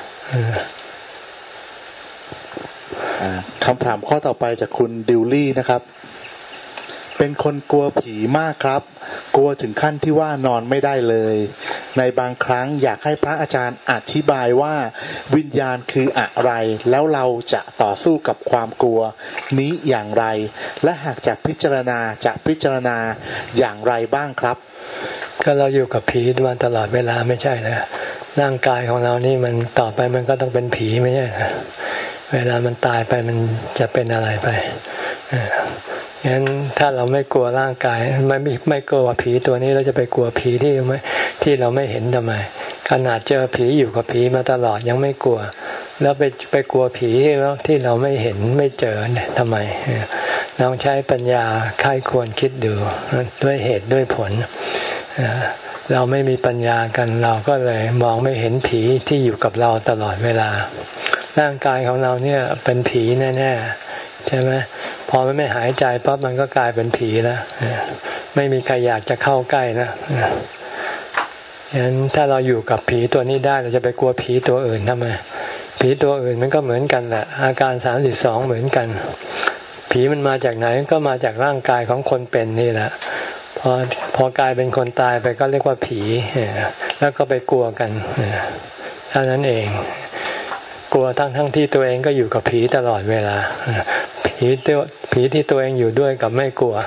คำถามข้อต่อไปจากคุณดิวลี่นะครับเป็นคนกลัวผีมากครับกลัวถึงขั้นที่ว่านอนไม่ได้เลยในบางครั้งอยากให้พระอาจารย์อธิบายว่าวิญญาณคืออะไรแล้วเราจะต่อสู้กับความกลัวนี้อย่างไรและหากจะพิจารณาจะพิจารณาอย่างไรบ้างครับก็เราอยู่กับผีมาตลอดเวลาไม่ใช่เหรอร่างกายของเรานี่มันต่อไปมันก็ต้องเป็นผีไม่ใช่เหรอเวลามันตายไปมันจะเป็นอะไรไปงั้นถ้าเราไม่กลัวร่างกายไม่ไม่ไม่กลัวผีตัวนี้เราจะไปกลัวผีที่ไม่ที่เราไม่เห็นทำไมขนาดเจอผีอยู่กับผีมาตลอดยังไม่กลัวแล้วไปไปกลัวผีแล้วที่เราไม่เห็นไม่เจอเนี่ยทำไมลองใช้ปัญญาค่ายควรคิดดูด้วยเหตุด้วยผลเราไม่มีปัญญากันเราก็เลยมองไม่เห็นผีที่อยู่กับเราตลอดเวลาร่างกายของเราเนี่ยเป็นผีแน่ๆใช่ไหมพอมันไม่หายใจปั๊บมันก็กลายเป็นผีแล้วไม่มีใครอยากจะเข้าใกล้นะฉะนั้นถ้าเราอยู่กับผีตัวนี้ได้เราจะไปกลัวผีตัวอื่นทำไมผีตัวอื่นมันก็เหมือนกันแหละอาการสามสิบสองเหมือนกันผีมันมาจากไหนก็มาจากร่างกายของคนเป็นนี่แหละพอพอกลายเป็นคนตายไปก็เรียกว่าผีแล้วก็ไปกลัวกันเท่านั้นเองกลัวทั้งทั้งที่ตัวเองก็อยู่กับผีตลอดเวลาผีตัวผีที่ตัวเองอยู่ด้วยกับไม่กลัว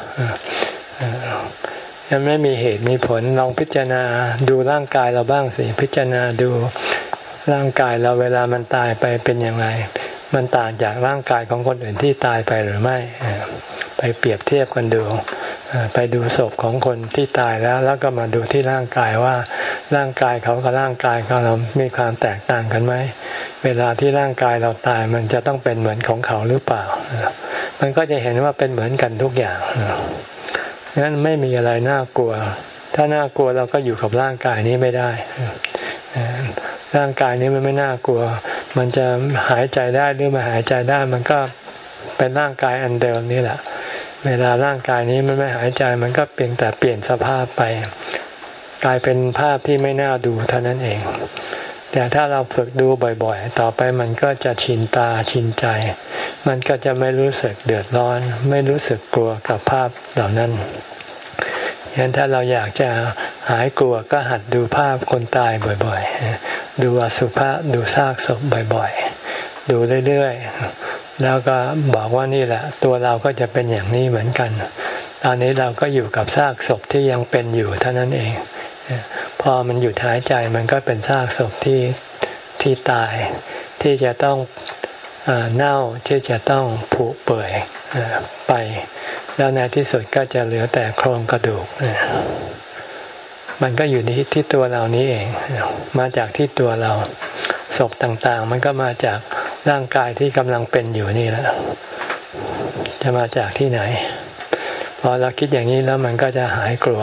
ยังไม่มีเหตุมีผลลองพิจารณาดูร่างกายเราบ้างสิพิจารณาดูร่างกายเราเวลามันตายไปเป็นยังไงมันต่างจากร่างกายของคนอื่นที่ตายไปหรือไม่ไปเปรียบเทียบกันดูไปดูศพของคนที่ตายแล้วแล้วก็มาดูที่ร่างกายว่าร่างกายเขากับร่างกายของเรามีความแตกต่างกันไหมเวลาที่ร่างกายเราตายมันจะต้องเป็นเหมือนของเขาหรือเปล่ามันก็จะเห็นว่าเป็นเหมือนกันทุกอย่างงั้นไม่มีอะไรน่ากลัวถ้าน่ากลัวเราก็อยู่กับร่างกายนี้ไม่ได้ร่างกายนี้มันไม่น่ากลัวมันจะหายใจได้หรือไม่หายใจได้มันก็เป็นร่างกายอันเดิมนี่แหละเวลาร่างกายนี้มันไม่หายใจมันก็เพียงแต่เปลี่ยนสภาพไปกลายเป็นภาพที่ไม่น่าดูเท่านั้นเองแต่ถ้าเราฝึกดูบ่อยๆต่อไปมันก็จะชินตาชินใจมันก็จะไม่รู้สึกเดือดร้อนไม่รู้สึกกลัวกับภาพเหล่านั้นฉะนั้นถ้าเราอยากจะหายกลัวก็หัดดูภาพคนตายบ่อยๆดูอสุภะดูซากศพบ่อยๆดูเรื่อยๆแล้วก็บอกว่านี่แหละตัวเราก็จะเป็นอย่างนี้เหมือนกันตอนนี้เราก็อยู่กับซากศพที่ยังเป็นอยู่เท่านั้นเองพอมันหยุดหายใจมันก็เป็นซากศพที่ที่ตายที่จะต้องเน่าที่จะต้องผุเปื่อยไปแล้วในที่สุดก็จะเหลือแต่โครงกระดูกมันก็อยู่ที่ที่ตัวเรานี้เองมาจากที่ตัวเราศพต่างๆมันก็มาจากร่างกายที่กำลังเป็นอยู่นี่แหละจะมาจากที่ไหนพอเราคิดอย่างนี้แล้วมันก็จะหายกลัว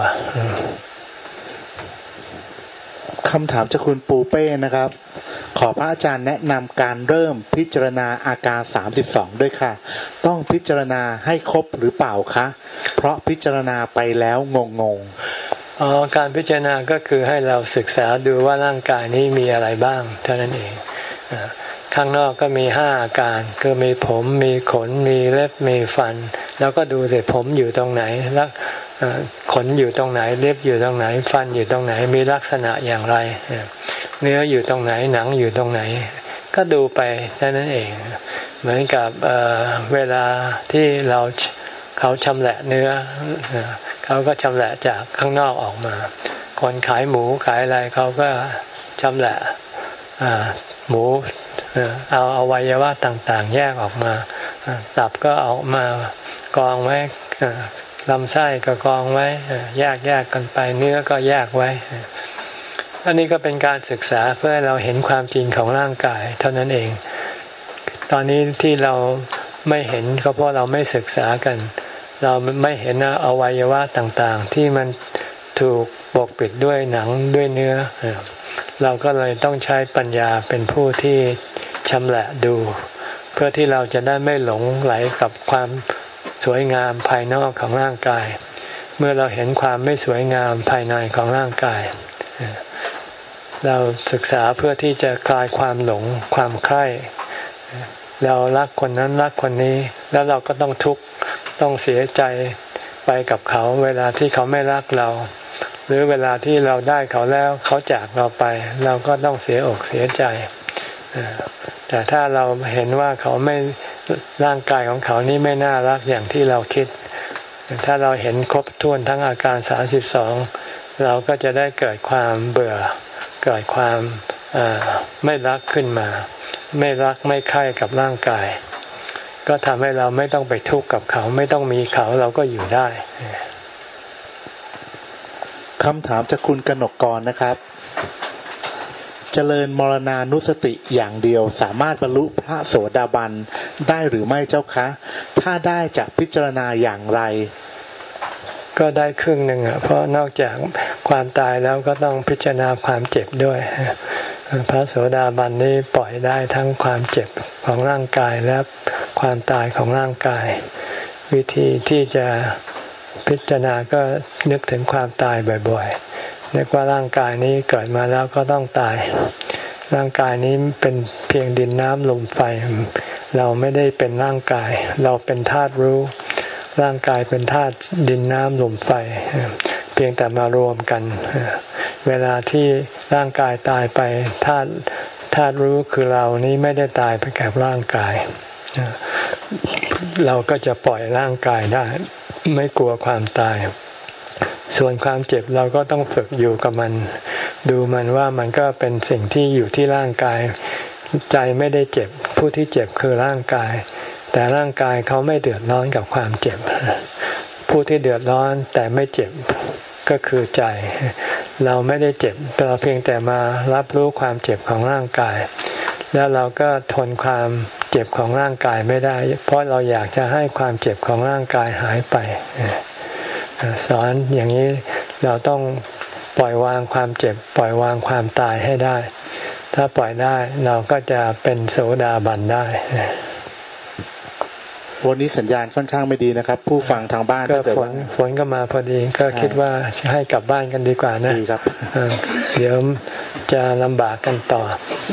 คำถามจากคุณปูเป้นะครับขอพระอาจารย์แนะนำการเริ่มพิจารณาอาการสามสิบสองด้วยค่ะต้องพิจารณาให้ครบหรือเปล่าคะเพราะพิจารณาไปแล้วงงงอ๋อการพิจารณาก็คือให้เราศึกษาดูว่าร่างกายนี้มีอะไรบ้างเท่านั้นเองข้างนอกก็มีห้าอาการคือมีผมมีขนมีเล็บมีฟันแล้วก็ดูสิผมอยู่ตรงไหนแล้วขนอยู่ตรงไหนเล็บอยู่ตรงไหนฟันอยู่ตรงไหนมีลักษณะอย่างไรเนื้ออยู่ตรงไหนหนังอยู่ตรงไหนก็ดูไปแค่นั้นเองเหมือนกับ เ, เวลาที่เราเขาชำแหละเนื้อเขาก็ชำแหละจากข้างนอกออกมาคนขายหมูขายอะไรเขาก็ชำแหละหมูเอาอวัยวะต่างๆแยกออกมาตับก็เอามากองไว้ลำไส้ก็กองไว้แยกแยกกันไปเนื้อก็แยกไว้อันนี้ก็เป็นการศึกษาเพื่อให้เราเห็นความจริงของร่างกายเท่านั้นเองตอนนี้ที่เราไม่เห็นก็เพราะเราไม่ศึกษากันเราไม่เห็นอวัยวะต่างๆที่มันถูกปกปิดด้วยหนังด้วยเนื้อเราก็เลยต้องใช้ปัญญาเป็นผู้ที่ชำแหละดูเพื่อที่เราจะได้ไม่หลงไหลกับความสวยงามภายนอกของร่างกายเมื่อเราเห็นความไม่สวยงามภายในของร่างกายเราศึกษาเพื่อที่จะคลายความหลงความใคร่เรารักคนนั้นรักคนนี้แล้วเราก็ต้องทุกข์ต้องเสียใจไปกับเขาเวลาที่เขาไม่รักเราหรือเวลาที่เราได้เขาแล้วเขาจากเราไปเราก็ต้องเสียอกเสียใจแต่ถ้าเราเห็นว่าเขาไม่ร่างกายของเขานี่ไม่น่ารักอย่างที่เราคิดถ้าเราเห็นครบถ้วนทั้งอาการสามสิบสองเราก็จะได้เกิดความเบื่อเกิดความไม่รักขึ้นมาไม่รักไม่ใคร่กับร่างกายก็ทำให้เราไม่ต้องไปทุกข์กับเขาไม่ต้องมีเขาเราก็อยู่ได้คำถามจากคุณกนกกรนะครับเจริญมรณานุสติอย่างเดียวสามารถบรรลุพระโสดาบันได้หรือไม่เจ้าคะถ้าได้จะพิจารณาอย่างไรก็ได้ครึ่งหนึ่งอ่ะเพราะนอกจากความตายแล้วก็ต้องพิจารณาความเจ็บด้วยพระโสดาบันนี้ปล่อยได้ทั้งความเจ็บของร่างกายและความตายของร่างกายวิธีที่จะพิจารณาก็นึกถึงความตายบ่อยๆนึกว่าร่างกายนี้เกิดมาแล้วก็ต้องตายร่างกายนี้เป็นเพียงดินน้ำลมไฟเราไม่ได้เป็นร่างกายเราเป็นธาตุรู้ร่างกายเป็นธาตุดินน้ำลมไฟเพียงแต่มารวมกันเวลาที่ร่างกายตายไปธาตุธาตุรู้คือเรานี้ไม่ได้ตายไปกับร่างกายเราก็จะปล่อยร่างกายได้ไม่กลัวความตายส่วนความเจ็บเราก็ต้องฝึกอยู่กับมันดูมันว่ามันก็เป็นสิ่งที่อยู่ที่ร่างกายใจไม่ได้เจ็บผู้ที่เจ็บคือร่างกายแต่ร่างกายเขาไม่เดือดร้อนกับความเจ็บผู้ที่เดือดร้อนแต่ไม่เจ็บก็คือใจเราไม่ได้เจ็บเราเพียงแต่มารับรู้ความเจ็บของร่างกายแล้วเราก็ทนความเจ็บของร่างกายไม่ได้เพราะเราอยากจะให้ความเจ็บของร่างกายหายไปสอนอย่างนี้เราต้องปล่อยวางความเจ็บปล่อยวางความตายให้ได้ถ้าปล่อยได้เราก็จะเป็นโสดาบันได้วันนี้สัญญาณค่อนข้างไม่ดีนะครับผู้ฟังทางบ้านก็ฝนฝนก็มาพอดีก็คิดว่าให้กลับบ้านกันดีกว่านะดีครับเดี๋ยวจะลำบากกันต่อ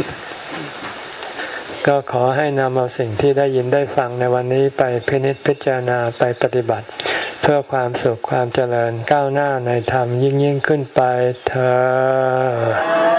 ก็ขอให้นำเอาสิ่งที่ได้ยินได้ฟังในวันนี้ไปพินิจพิจารณาไปปฏิบัติเพื่อความสุขความเจริญก้าวหน้าในธรรมยิ่งยิ่งขึ้นไปเถิด